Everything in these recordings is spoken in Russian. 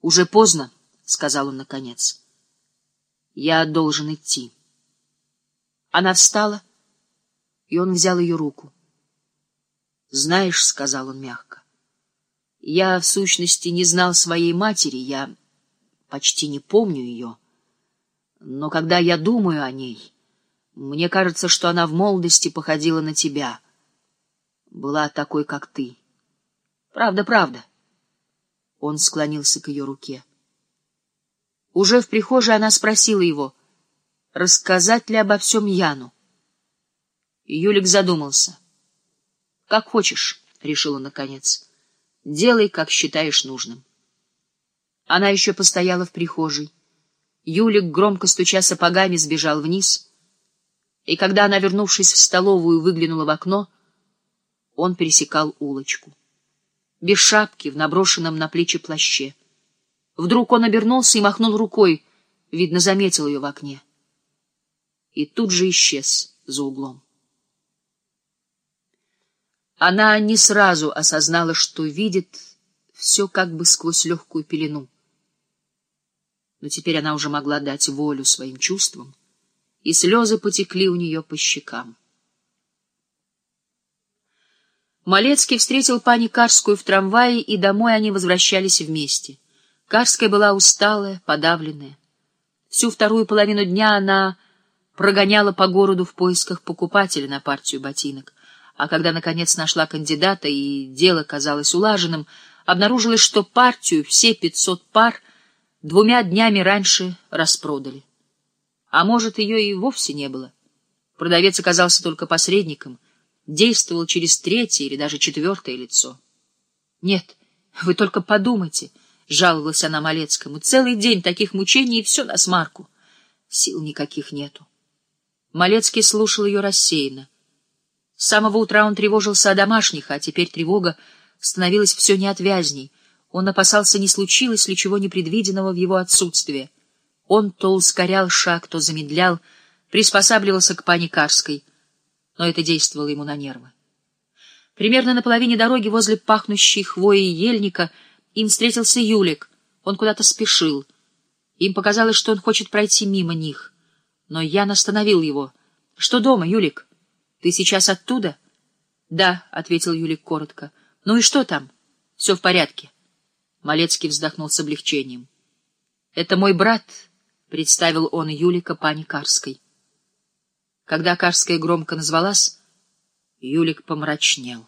— Уже поздно, — сказал он наконец. — Я должен идти. Она встала, и он взял ее руку. — Знаешь, — сказал он мягко, — я, в сущности, не знал своей матери, я почти не помню ее. Но когда я думаю о ней, мне кажется, что она в молодости походила на тебя. Была такой, как ты. Правда, правда. Он склонился к ее руке. Уже в прихожей она спросила его, рассказать ли обо всем Яну. И Юлик задумался. — Как хочешь, — решил он наконец. — Делай, как считаешь нужным. Она еще постояла в прихожей. Юлик, громко стуча сапогами, сбежал вниз. И когда она, вернувшись в столовую, выглянула в окно, он пересекал улочку. Без шапки, в наброшенном на плечи плаще. Вдруг он обернулся и махнул рукой, видно, заметил ее в окне. И тут же исчез за углом. Она не сразу осознала, что видит все как бы сквозь легкую пелену. Но теперь она уже могла дать волю своим чувствам, и слезы потекли у нее по щекам. Малецкий встретил пани Карскую в трамвае, и домой они возвращались вместе. Карская была усталая, подавленная. Всю вторую половину дня она прогоняла по городу в поисках покупателя на партию ботинок, а когда, наконец, нашла кандидата и дело казалось улаженным, обнаружилось, что партию, все 500 пар, 2 днями раньше распродали. А может, ее и вовсе не было. Продавец оказался только посредником, действовал через третье или даже четвертое лицо. — Нет, вы только подумайте, — жаловалась она Малецкому, — целый день таких мучений, и все насмарку. Сил никаких нету. Малецкий слушал ее рассеянно. С самого утра он тревожился о домашних, а теперь тревога становилась все неотвязней. Он опасался, не случилось ли чего непредвиденного в его отсутствие. Он то ускорял шаг, то замедлял, приспосабливался к пани Карской, но это действовало ему на нервы. Примерно на половине дороги возле пахнущей хвоей ельника им встретился Юлик. Он куда-то спешил. Им показалось, что он хочет пройти мимо них. Но Ян остановил его. — Что дома, Юлик? Ты сейчас оттуда? — Да, — ответил Юлик коротко. — Ну и что там? — Все в порядке. Малецкий вздохнул с облегчением. — Это мой брат, — представил он Юлика пани Карской. Когда Карская громко назвалась, Юлик помрачнел.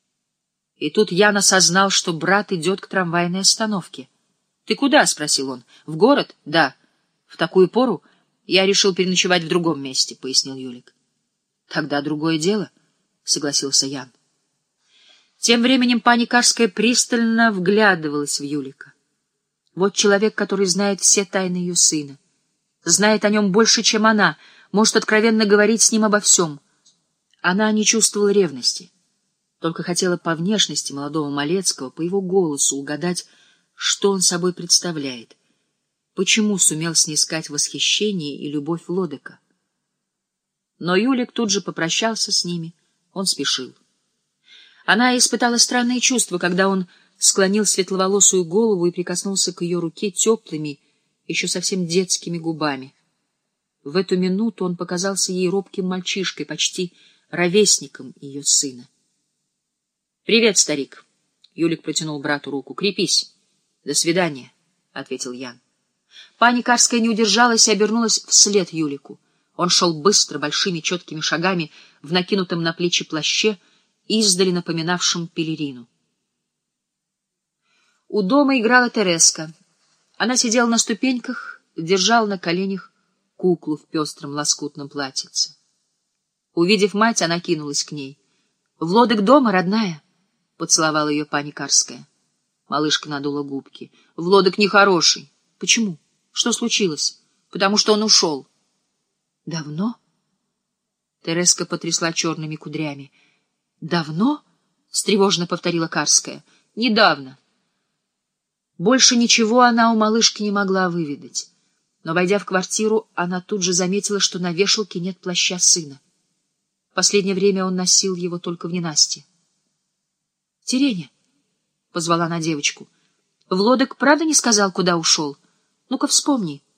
И тут Ян осознал, что брат идет к трамвайной остановке. — Ты куда? — спросил он. — В город? — Да. — В такую пору? Я решил переночевать в другом месте, — пояснил Юлик. — Тогда другое дело, — согласился Ян. Тем временем пани Карская пристально вглядывалась в Юлика. Вот человек, который знает все тайны ее сына, знает о нем больше, чем она, может откровенно говорить с ним обо всем. Она не чувствовала ревности, только хотела по внешности молодого Малецкого, по его голосу угадать, что он собой представляет, почему сумел снискать восхищение и любовь Лодека. Но Юлик тут же попрощался с ними, он спешил. Она испытала странные чувства, когда он склонил светловолосую голову и прикоснулся к ее руке теплыми, еще совсем детскими губами. В эту минуту он показался ей робким мальчишкой, почти ровесником ее сына. — Привет, старик! — Юлик протянул брату руку. — Крепись. — До свидания, — ответил Ян. Пани Карская не удержалась и обернулась вслед Юлику. Он шел быстро, большими четкими шагами, в накинутом на плечи плаще, издали напоминавшем пелерину. У дома играла Тереска. Она сидела на ступеньках, держала на коленях куклу в пестром лоскутном платьице. Увидев мать, она кинулась к ней. — Влодек дома, родная? — поцеловала ее пани Карская. Малышка надула губки. — Влодек нехороший. — Почему? Что случилось? — Потому что он ушел. — Давно? Тереска потрясла черными кудрями. — Давно? — встревоженно повторила Карская. — Недавно. Больше ничего она у малышки не могла выведать. Но, войдя в квартиру, она тут же заметила, что на вешалке нет плаща сына. В последнее время он носил его только в ненастье. — Тереня! — позвала она девочку. Влодок правда не сказал, куда ушел? Ну-ка вспомни.